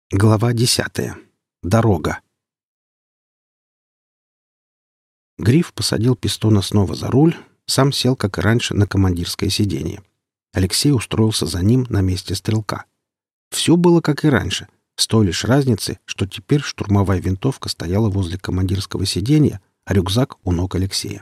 Глава 10. Дорога. Гриф посадил Пистона снова за руль, сам сел, как и раньше, на командирское сиденье. Алексей устроился за ним на месте стрелка. Все было как и раньше, с той лишь разницей, что теперь штурмовая винтовка стояла возле командирского сиденья, а рюкзак у ног Алексея.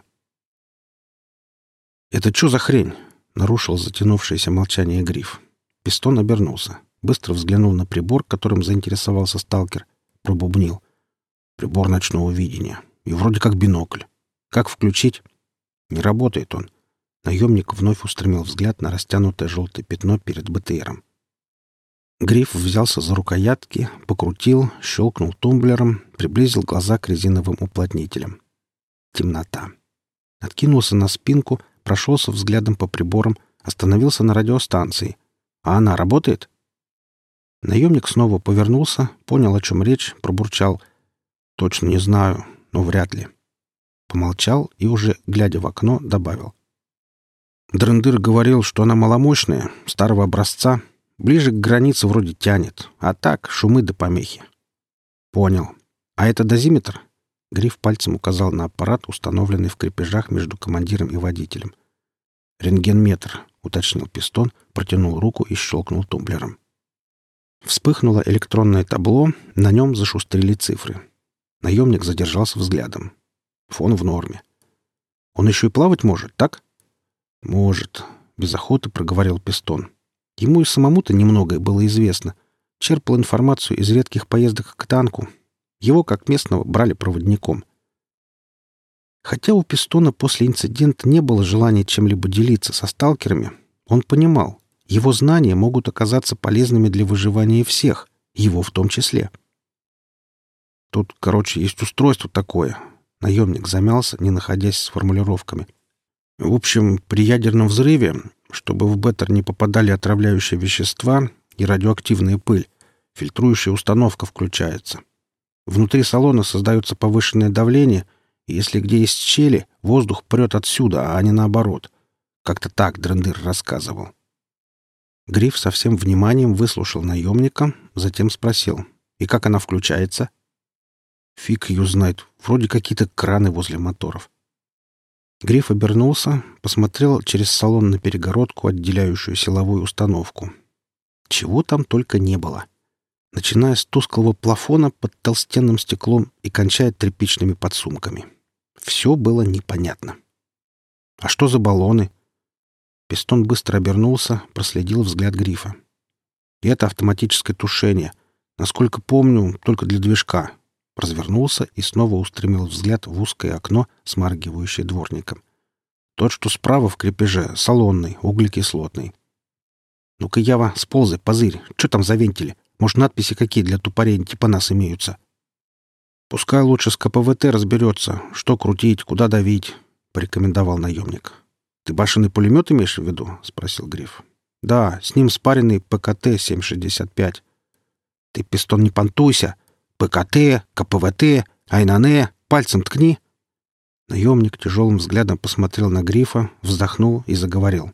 «Это что за хрень?» — нарушил затянувшееся молчание Гриф. Пистон обернулся. Быстро взглянул на прибор, которым заинтересовался сталкер. Пробубнил. Прибор ночного видения. И вроде как бинокль. Как включить? Не работает он. Наемник вновь устремил взгляд на растянутое желтое пятно перед БТРом. Гриф взялся за рукоятки, покрутил, щелкнул тумблером, приблизил глаза к резиновым уплотнителям. Темнота. Откинулся на спинку, прошелся взглядом по приборам, остановился на радиостанции. А она работает? Наемник снова повернулся, понял, о чем речь, пробурчал. «Точно не знаю, но вряд ли». Помолчал и, уже глядя в окно, добавил. «Дрындыр говорил, что она маломощная, старого образца, ближе к границе вроде тянет, а так шумы да помехи». «Понял. А это дозиметр?» Гриф пальцем указал на аппарат, установленный в крепежах между командиром и водителем. «Рентгенметр», — уточнил Пистон, протянул руку и щелкнул тумблером. Вспыхнуло электронное табло, на нем зашустрили цифры. Наемник задержался взглядом. Фон в норме. «Он еще и плавать может, так?» «Может», — без охоты проговорил Пистон. Ему и самому-то немногое было известно. Черпал информацию из редких поездок к танку. Его, как местного, брали проводником. Хотя у Пистона после инцидента не было желания чем-либо делиться со сталкерами, он понимал, его знания могут оказаться полезными для выживания всех, его в том числе. Тут, короче, есть устройство такое. Наемник замялся, не находясь с формулировками. В общем, при ядерном взрыве, чтобы в беттер не попадали отравляющие вещества и радиоактивная пыль, фильтрующая установка включается. Внутри салона создается повышенное давление, и если где есть щели, воздух прет отсюда, а не наоборот. Как-то так Дрындыр рассказывал. Гриф со всем вниманием выслушал наемника, затем спросил. «И как она включается?» «Фиг ее знает. Вроде какие-то краны возле моторов». Гриф обернулся, посмотрел через салон на перегородку, отделяющую силовую установку. Чего там только не было. Начиная с тусклого плафона под толстенным стеклом и кончая тряпичными подсумками. Все было непонятно. «А что за баллоны?» Пистон быстро обернулся, проследил взгляд Грифа. И это автоматическое тушение. Насколько помню, только для движка. Развернулся и снова устремил взгляд в узкое окно, смаргивающее дворником. Тот, что справа в крепеже, салонный, углекислотный. «Ну-ка, Ява, сползай, позырь. Что там за вентили? Может, надписи какие для тупорей типа нас имеются?» «Пускай лучше с КПВТ разберется, что крутить, куда давить», — порекомендовал наемник. «Ты башенный пулемет имеешь в виду?» — спросил Гриф. «Да, с ним спаренный ПКТ-765». «Ты, Пистон, не понтуйся! ПКТ, КПВТ, Айнане, пальцем ткни!» Наемник тяжелым взглядом посмотрел на Грифа, вздохнул и заговорил.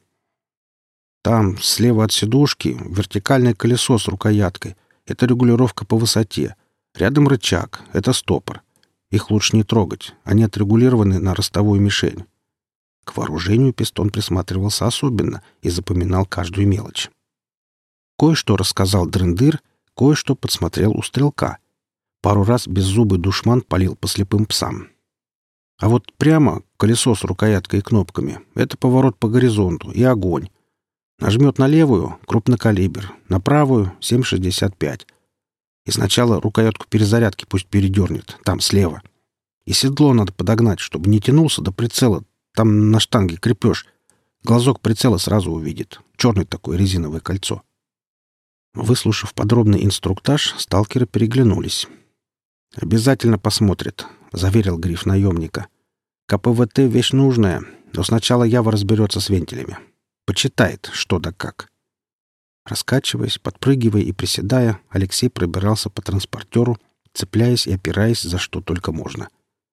«Там, слева от сидушки, вертикальное колесо с рукояткой. Это регулировка по высоте. Рядом рычаг. Это стопор. Их лучше не трогать. Они отрегулированы на ростовую мишень». К вооружению Пистон присматривался особенно и запоминал каждую мелочь. Кое-что рассказал Дрындыр, кое-что подсмотрел у стрелка. Пару раз беззубый душман палил по слепым псам. А вот прямо колесо с рукояткой и кнопками — это поворот по горизонту и огонь. Нажмет на левую — крупнокалибр, на правую — 7,65. И сначала рукоятку перезарядки пусть передернет, там слева. И седло надо подогнать, чтобы не тянулся до прицела. Там на штанге крепеж. Глазок прицела сразу увидит. Черное такое резиновое кольцо. Выслушав подробный инструктаж, сталкеры переглянулись. «Обязательно посмотрит», — заверил Гриф наемника. «КПВТ — вещь нужная, но сначала Ява разберется с вентилями. Почитает, что да как». Раскачиваясь, подпрыгивая и приседая, Алексей пробирался по транспортеру, цепляясь и опираясь за что только можно.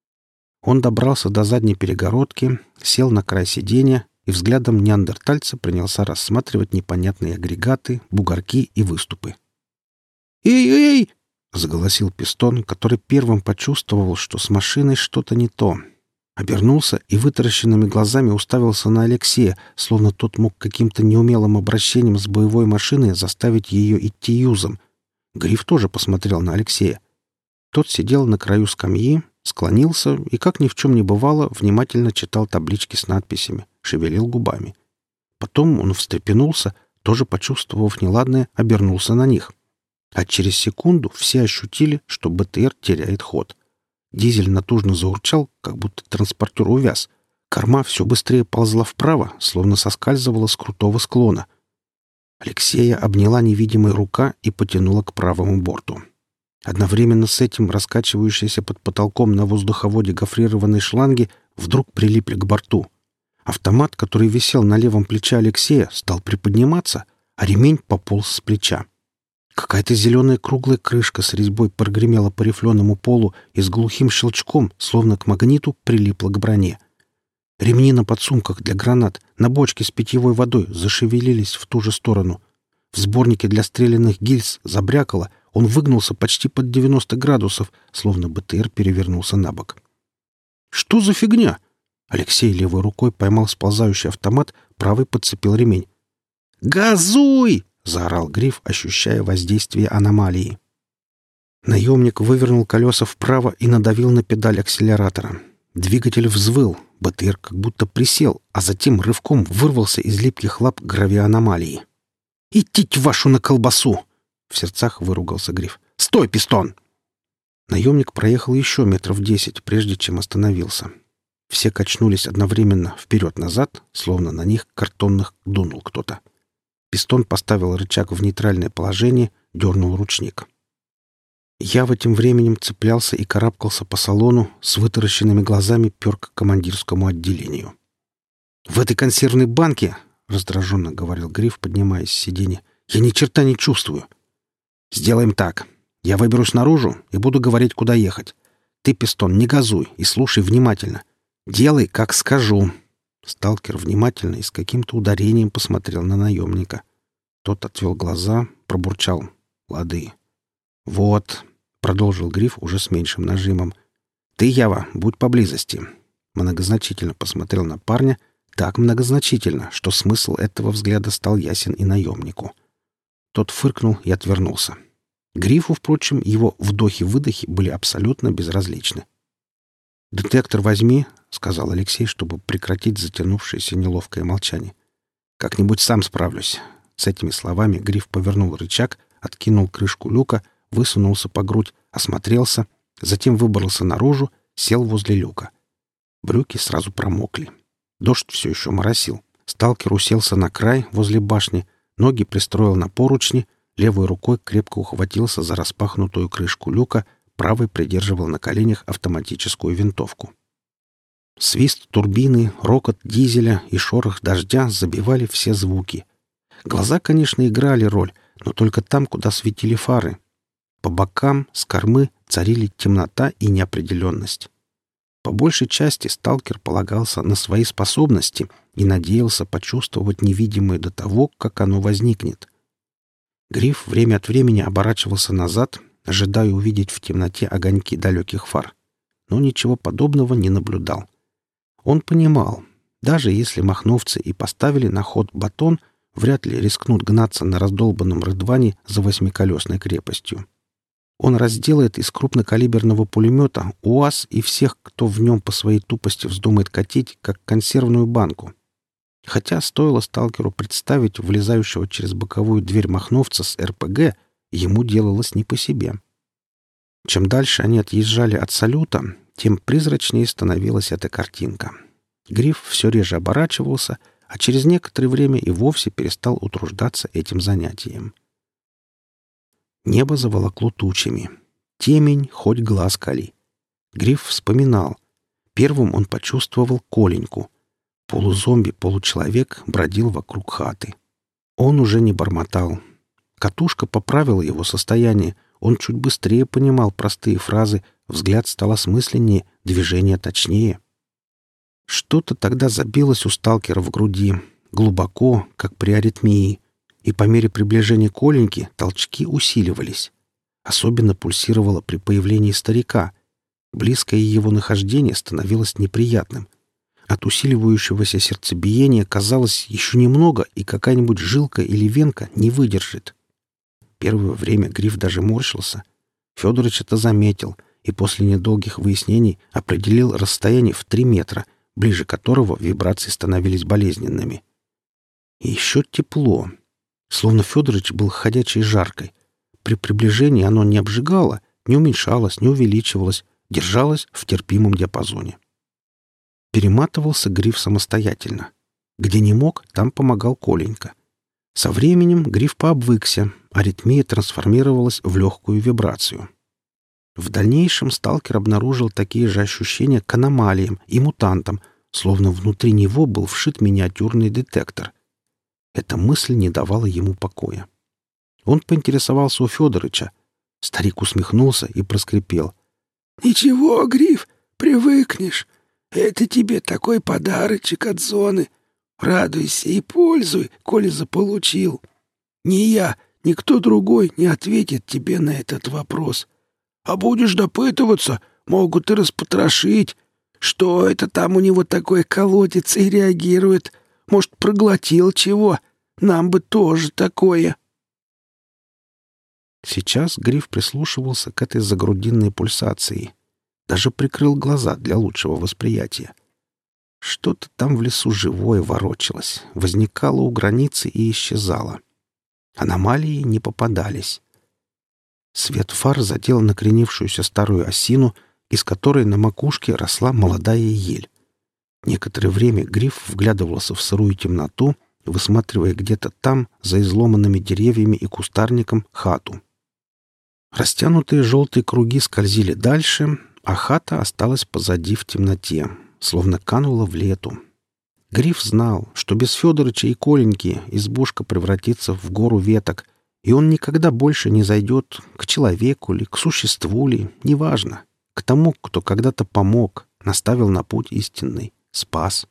Он добрался до задней перегородки, сел на край сиденья и взглядом неандертальца принялся рассматривать непонятные агрегаты, бугорки и выступы. «Эй-эй!» — заголосил Пистон, который первым почувствовал, что с машиной что-то не то. Обернулся и вытаращенными глазами уставился на Алексея, словно тот мог каким-то неумелым обращением с боевой машиной заставить ее идти юзом. Гриф тоже посмотрел на Алексея. Тот сидел на краю скамьи, склонился и, как ни в чем не бывало, внимательно читал таблички с надписями, шевелил губами. Потом он встрепенулся, тоже почувствовав неладное, обернулся на них. А через секунду все ощутили, что БТР теряет ход. Дизель натужно заурчал, как будто транспортер увяз. Корма все быстрее ползла вправо, словно соскальзывала с крутого склона. Алексея обняла невидимая рука и потянула к правому борту. Одновременно с этим раскачивающиеся под потолком на воздуховоде гофрированные шланги вдруг прилипли к борту. Автомат, который висел на левом плече Алексея, стал приподниматься, а ремень пополз с плеча. Какая-то зеленая круглая крышка с резьбой прогремела по рифленому полу и с глухим щелчком, словно к магниту, прилипла к броне. Ремни на подсумках для гранат, на бочке с питьевой водой зашевелились в ту же сторону. В сборнике для стрелянных гильз забрякало, он выгнулся почти под 90 градусов, словно БТР перевернулся на бок. «Что за фигня?» Алексей левой рукой поймал сползающий автомат, правой подцепил ремень. «Газуй!» — заорал Гриф, ощущая воздействие аномалии. Наемник вывернул колеса вправо и надавил на педаль акселератора. Двигатель взвыл, БТР как будто присел, а затем рывком вырвался из липких лап гравианомалии. «Идите вашу на колбасу!» — в сердцах выругался Гриф. «Стой, Пистон!» Наемник проехал еще метров 10, прежде чем остановился. Все качнулись одновременно вперед-назад, словно на них картонных дунул кто-то. Пистон поставил рычаг в нейтральное положение, дернул ручник. Я в этим временем цеплялся и карабкался по салону, с вытаращенными глазами пер к командирскому отделению. «В этой консервной банке, — раздраженно говорил Гриф, поднимаясь с сиденья, — я ни черта не чувствую. Сделаем так. Я выберусь наружу и буду говорить, куда ехать. Ты, Пистон, не газуй и слушай внимательно. Делай, как скажу». Сталкер внимательно и с каким-то ударением посмотрел на наемника. Тот отвел глаза, пробурчал. «Лады». «Вот», — продолжил Гриф уже с меньшим нажимом. «Ты, Ява, будь поблизости». Многозначительно посмотрел на парня, так многозначительно, что смысл этого взгляда стал ясен и наемнику. Тот фыркнул и отвернулся. Грифу, впрочем, его вдохи-выдохи были абсолютно безразличны. «Детектор возьми», — сказал Алексей, чтобы прекратить затянувшееся неловкое молчание. «Как-нибудь сам справлюсь». С этими словами Гриф повернул рычаг, откинул крышку люка, высунулся по грудь, осмотрелся, затем выбрался наружу, сел возле люка. Брюки сразу промокли. Дождь все еще моросил. Сталкер уселся на край возле башни, ноги пристроил на поручни, левой рукой крепко ухватился за распахнутую крышку люка, правой придерживал на коленях автоматическую винтовку. Свист турбины, рокот дизеля и шорох дождя забивали все звуки. Глаза, конечно, играли роль, но только там, куда светили фары. По бокам, с кормы царили темнота и неопределенность. По большей части сталкер полагался на свои способности и надеялся почувствовать невидимое до того, как оно возникнет. Гриф время от времени оборачивался назад, ожидая увидеть в темноте огоньки далеких фар, но ничего подобного не наблюдал. Он понимал, даже если махновцы и поставили на ход батон, вряд ли рискнут гнаться на раздолбанном Рыдване за восьмиколесной крепостью. Он разделает из крупнокалиберного пулемета УАЗ и всех, кто в нем по своей тупости вздумает катить, как консервную банку. Хотя стоило сталкеру представить влезающего через боковую дверь махновца с РПГ, ему делалось не по себе. Чем дальше они отъезжали от салюта, тем призрачнее становилась эта картинка. Гриф все реже оборачивался, а через некоторое время и вовсе перестал утруждаться этим занятием. Небо заволокло тучами. Темень, хоть глаз кали. Гриф вспоминал. Первым он почувствовал Коленьку. Полузомби-получеловек бродил вокруг хаты. Он уже не бормотал. Катушка поправила его состояние. Он чуть быстрее понимал простые фразы, взгляд стал осмысленнее, движение точнее. Что-то тогда забилось у сталкера в груди, глубоко, как при аритмии, и по мере приближения Коленьки толчки усиливались. Особенно пульсировало при появлении старика. Близкое его нахождение становилось неприятным. От усиливающегося сердцебиения казалось еще немного, и какая-нибудь жилка или венка не выдержит. Первое время Гриф даже морщился. Федорович это заметил и после недолгих выяснений определил расстояние в 3 метра, ближе которого вибрации становились болезненными. И еще тепло. Словно Федорович был ходячей жаркой. При приближении оно не обжигало, не уменьшалось, не увеличивалось, держалось в терпимом диапазоне. Перематывался Гриф самостоятельно. Где не мог, там помогал Коленька. Со временем Гриф пообвыкся, аритмия трансформировалась в легкую вибрацию. В дальнейшем сталкер обнаружил такие же ощущения к аномалиям и мутантам, словно внутри него был вшит миниатюрный детектор. Эта мысль не давала ему покоя. Он поинтересовался у Федорыча. Старик усмехнулся и проскрипел. «Ничего, Гриф, привыкнешь. Это тебе такой подарочек от зоны. Радуйся и пользуй, коли заполучил. Ни я, ни кто другой не ответит тебе на этот вопрос. А будешь допытываться, могут и распотрошить. Что это там у него такое колотится и реагирует? Может, проглотил чего? Нам бы тоже такое». Сейчас Гриф прислушивался к этой загрудинной пульсации. Даже прикрыл глаза для лучшего восприятия. Что-то там в лесу живое ворочалось, возникало у границы и исчезало. Аномалии не попадались. Свет фар задел накренившуюся старую осину, из которой на макушке росла молодая ель. Некоторое время Гриф вглядывался в сырую темноту, высматривая где-то там, за изломанными деревьями и кустарником, хату. Растянутые желтые круги скользили дальше, а хата осталась позади в темноте, словно канула в лету. Гриф знал, что без Федорыча и Коленьки избушка превратится в гору веток, и он никогда больше не зайдет к человеку ли, к существу ли, неважно, к тому, кто когда-то помог, наставил на путь истинный, спас.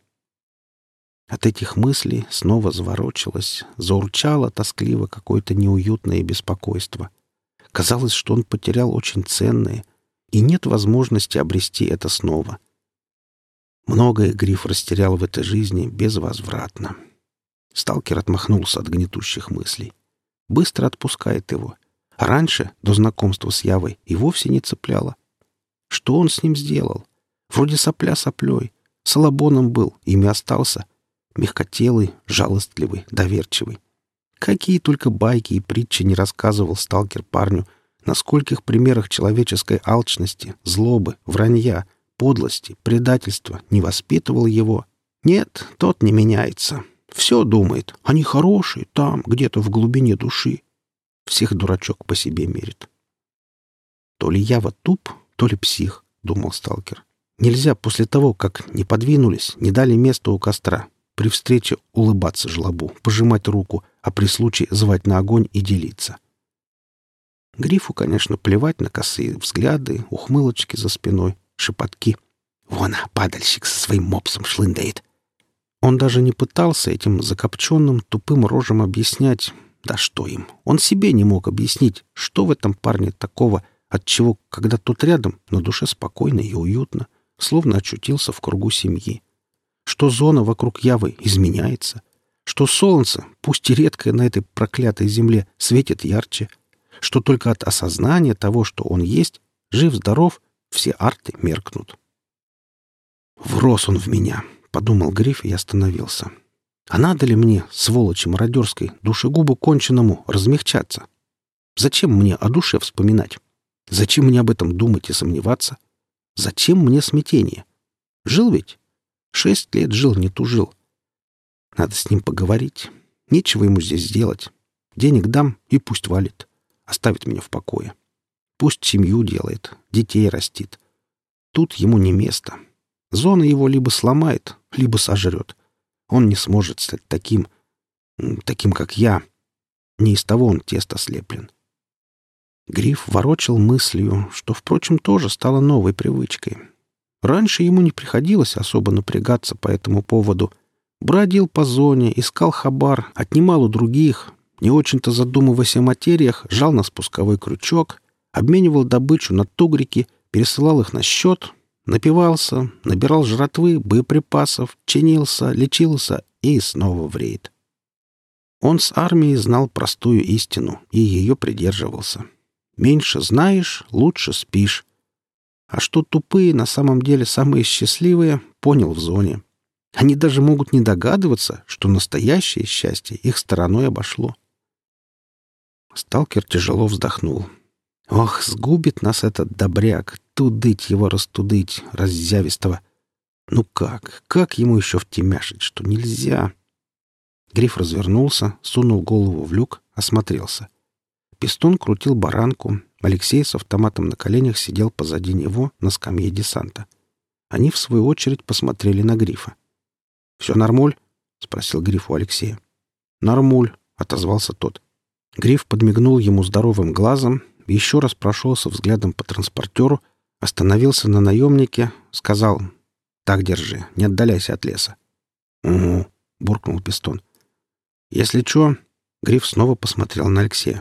От этих мыслей снова заворочилось, заурчало тоскливо какое-то неуютное беспокойство. Казалось, что он потерял очень ценное, и нет возможности обрести это снова. Многое Гриф растерял в этой жизни безвозвратно. Сталкер отмахнулся от гнетущих мыслей. Быстро отпускает его. А раньше, до знакомства с Явой, и вовсе не цепляло. Что он с ним сделал? Вроде сопля соплей. Салабоном был, ими остался. Мягкотелый, жалостливый, доверчивый. Какие только байки и притчи не рассказывал сталкер парню, на скольких примерах человеческой алчности, злобы, вранья, подлости, предательства не воспитывал его. Нет, тот не меняется. Все думает, они хорошие там, где-то в глубине души. Всех дурачок по себе мерит. То ли Ява туп, то ли псих, думал сталкер. Нельзя после того, как не подвинулись, не дали места у костра, при встрече улыбаться жлобу, пожимать руку, а при случае звать на огонь и делиться. Грифу, конечно, плевать на косые взгляды, ухмылочки за спиной, шепотки. «Вон, падальщик со своим мопсом шлындает!» Он даже не пытался этим закопченным, тупым рожем объяснять, да что им. Он себе не мог объяснить, что в этом парне такого, отчего, когда тот рядом, на душе спокойно и уютно, словно очутился в кругу семьи. Что зона вокруг Явы изменяется, что солнце, пусть и редкое на этой проклятой земле, светит ярче, что только от осознания того, что он есть, жив-здоров, все арты меркнут. «Врос он в меня», — подумал Гриф и остановился. «А надо ли мне, сволочи мародерской, душегубу конченному, размягчаться? Зачем мне о душе вспоминать? Зачем мне об этом думать и сомневаться? Зачем мне смятение? Жил ведь? 6 лет жил, не тужил. Надо с ним поговорить. Нечего ему здесь делать. Денег дам, и пусть валит. Оставит меня в покое. Пусть семью делает, детей растит. Тут ему не место. Зона его либо сломает, либо сожрет. Он не сможет стать таким, как я. Не из того он тесто слеплен». Гриф ворочал мыслью, что, впрочем, тоже стало новой привычкой. Раньше ему не приходилось особо напрягаться по этому поводу. Бродил по зоне, искал хабар, отнимал у других, не очень-то задумываясь о материях, жал на спусковой крючок, обменивал добычу на тугрики, пересылал их на счет, напивался, набирал жратвы, боеприпасов, чинился, лечился и снова в рейд. Он с армией знал простую истину и ее придерживался. Меньше знаешь, лучше спишь. А что тупые на самом деле самые счастливые, понял в зоне. Они даже могут не догадываться, что настоящее счастье их стороной обошло. Сталкер тяжело вздохнул. Ох, сгубит нас этот добряк, тудыть его растудыть, раззявистого. Ну как ему еще втемяшить, что нельзя? Гриф развернулся, сунул голову в люк, осмотрелся. Пистон крутил баранку, Алексей с автоматом на коленях сидел позади него на скамье десанта. Они, в свою очередь, посмотрели на Грифа. «Все нормуль?» — спросил Гриф у Алексея. «Нормуль», — отозвался тот. Гриф подмигнул ему здоровым глазом, еще раз прошелся взглядом по транспортеру, остановился на наемнике, сказал: «Так держи, не отдаляйся от леса». «Угу», — буркнул Пистон. «Если чё...» — Гриф снова посмотрел на Алексея.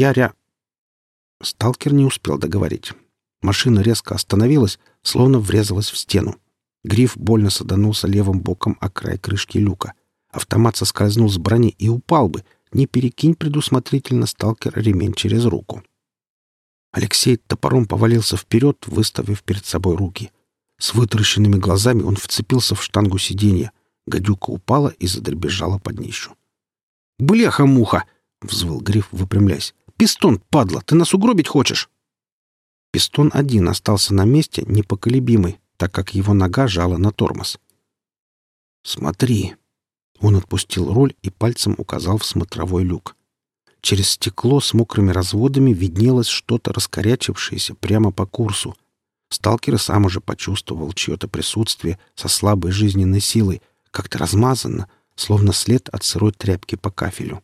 Сталкер не успел договорить. Машина резко остановилась, словно врезалась в стену. Гриф больно саданулся левым боком о край крышки люка. Автомат соскользнул с брони и упал бы, не перекинь предусмотрительно сталкер ремень через руку. Алексей топором повалился вперед, выставив перед собой руки. С вытаращенными глазами он вцепился в штангу сиденья. Гадюка упала и задребезжала под днищу. «Бляха-муха!» — взвыл Гриф, выпрямляясь. «Пистон, падла, ты нас угробить хочешь?» Пистон один остался на месте, непоколебимый, так как его нога жала на тормоз. «Смотри!» Он отпустил руль и пальцем указал в смотровой люк. Через стекло с мокрыми разводами виднелось что-то раскорячившееся прямо по курсу. Сталкер сам уже почувствовал чье-то присутствие со слабой жизненной силой, как-то размазанно, словно след от сырой тряпки по кафелю.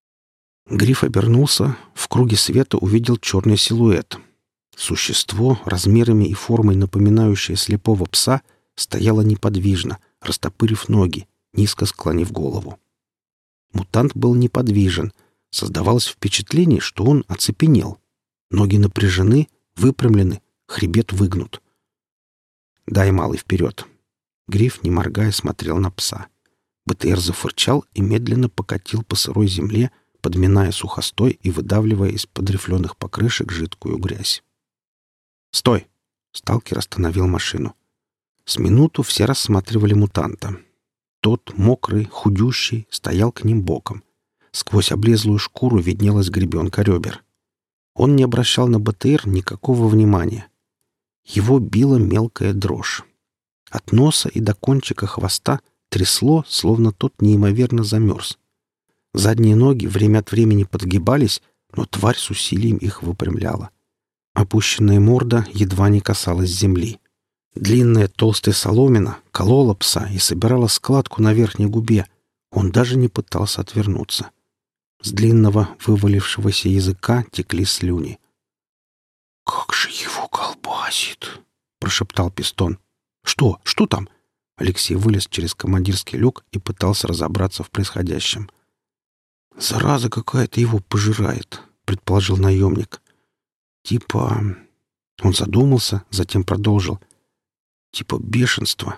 Гриф обернулся, в круге света увидел черный силуэт. Существо, размерами и формой напоминающее слепого пса, стояло неподвижно, растопырив ноги, низко склонив голову. Мутант был неподвижен. Создавалось впечатление, что он оцепенел. Ноги напряжены, выпрямлены, хребет выгнут. «Дай, малый, вперед!» Гриф, не моргая, смотрел на пса. БТР зафырчал и медленно покатил по сырой земле, подминая сухостой и выдавливая из-под рифленых покрышек жидкую грязь. «Стой!» — сталкер остановил машину. С минуту все рассматривали мутанта. Тот, мокрый, худющий, стоял к ним боком. Сквозь облезлую шкуру виднелась гребенка ребер. Он не обращал на БТР никакого внимания. Его била мелкая дрожь. От носа и до кончика хвоста трясло, словно тот неимоверно замерз. Задние ноги время от времени подгибались, но тварь с усилием их выпрямляла. Опущенная морда едва не касалась земли. Длинная толстая соломина колола пса и собирала складку на верхней губе. Он даже не пытался отвернуться. С длинного вывалившегося языка текли слюни. «Как же его колбасит!» — прошептал Пистон. «Что? Что там?» Алексей вылез через командирский люк и пытался разобраться в происходящем. «Зараза какая-то его пожирает», — предположил наемник. «Типа...» Он задумался, затем продолжил. «Типа бешенства».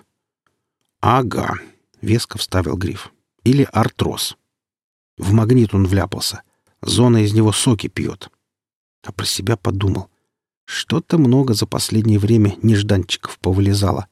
«Ага», — веско вставил Гриф. «Или артроз. В магнит он вляпался. Зона из него соки пьет». А про себя подумал. Что-то много за последнее время нежданчиков повылезало.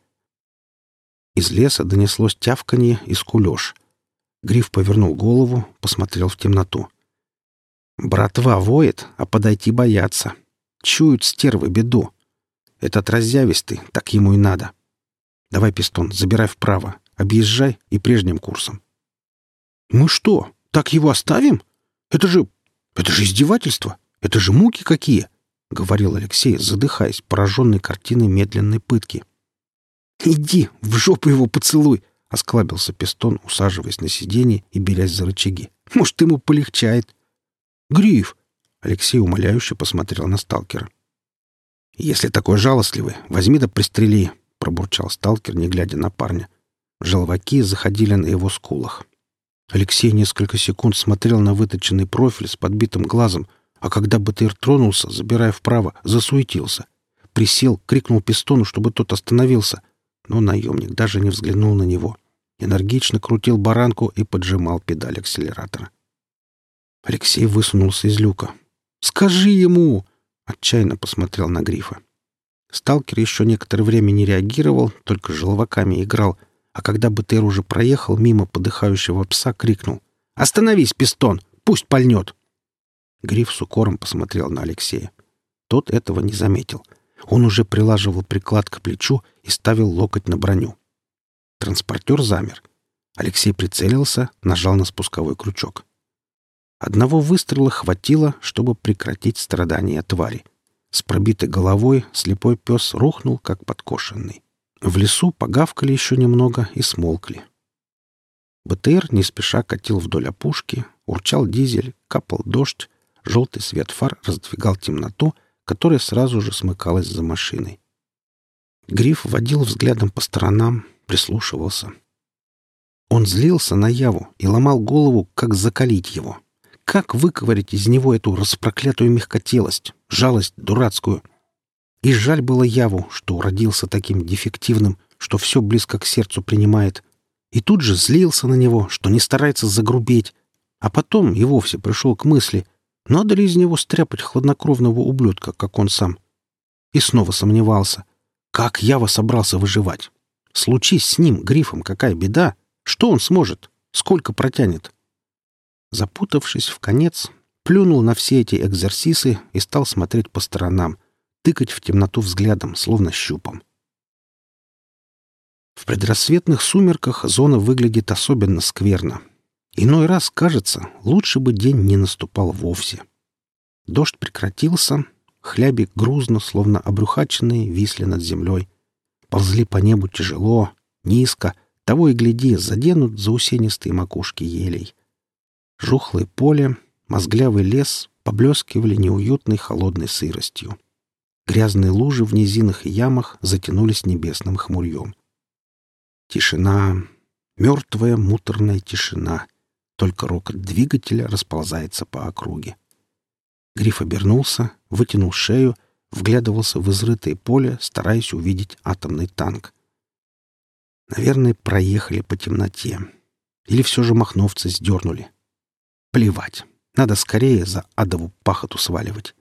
Из леса донеслось тявканье и скулёж. Гриф повернул голову, посмотрел в темноту. «Братва воет, а подойти боятся. Чуют стервы беду. Этот раззявистый, так ему и надо. Давай, Пистон, забирай вправо, объезжай и прежним курсом». «Мы что, так его оставим? Это же издевательство! Это же муки какие!» — говорил Алексей, задыхаясь, пораженный картиной медленной пытки. «Иди, в жопу его поцелуй!» — осклабился Пистон, усаживаясь на сиденье и берясь за рычаги. «Может, ему полегчает?» «Гриф!» — Алексей умоляюще посмотрел на сталкера. «Если такой жалостливый, возьми да пристрели!» — пробурчал сталкер, не глядя на парня. Желваки заходили на его скулах. Алексей несколько секунд смотрел на выточенный профиль с подбитым глазом, А когда БТР тронулся, забирая вправо, засуетился. Присел, крикнул пистону, чтобы тот остановился. Но наемник даже не взглянул на него. Энергично крутил баранку и поджимал педаль акселератора. Алексей высунулся из люка. «Скажи ему!» — отчаянно посмотрел на Грифа. Сталкер еще некоторое время не реагировал, только желваками играл, а когда БТР уже проехал мимо подыхающего пса, крикнул: «Остановись, пистон! Пусть пальнет!» Гриф с укором посмотрел на Алексея. Тот этого не заметил. Он уже прилаживал приклад к плечу и ставил локоть на броню. Транспортер замер. Алексей прицелился, нажал на спусковой крючок. Одного выстрела хватило, чтобы прекратить страдания твари. С пробитой головой слепой пес рухнул, как подкошенный. В лесу погавкали еще немного и смолкли. БТР не спеша катил вдоль опушки, урчал дизель, капал дождь, желтый свет фар раздвигал темноту, которая сразу же смыкалась за машиной. Гриф водил взглядом по сторонам, прислушивался. Он злился на Яву и ломал голову, как закалить его. Как выковырять из него эту распроклятую мягкотелость, жалость дурацкую? И жаль было Яву, что уродился таким дефективным, что все близко к сердцу принимает. И тут же злился на него, что не старается загрубеть. А потом и вовсе пришел к мысли, надо ли из него стряпать хладнокровного ублюдка, как он сам. И снова сомневался. Как Ява собрался выживать? Случись с ним, Грифом, какая беда? Что он сможет? Сколько протянет? Запутавшись вконец, плюнул на все эти экзерсисы и стал смотреть по сторонам, тыкать в темноту взглядом, словно щупом. В предрассветных сумерках зона выглядит особенно скверно. Иной раз кажется, лучше бы день не наступал вовсе. Дождь прекратился, хляби грузно, словно обрюхаченные, висли над землей. Ползли по небу тяжело, низко, того и гляди, заденут заусенистые макушки елей. Жухлое поле, мозглявый лес поблескивали неуютной холодной сыростью. Грязные лужи в низинах и ямах затянулись небесным хмурьем. Тишина, мертвая муторная тишина. Только рокот двигателя расползается по округе. Гриф обернулся, вытянул шею, вглядывался в изрытое поле, стараясь увидеть атомный танк. Наверное, проехали по темноте. Или все же махновцы сдернули. Плевать. Надо скорее за адову пахоту сваливать.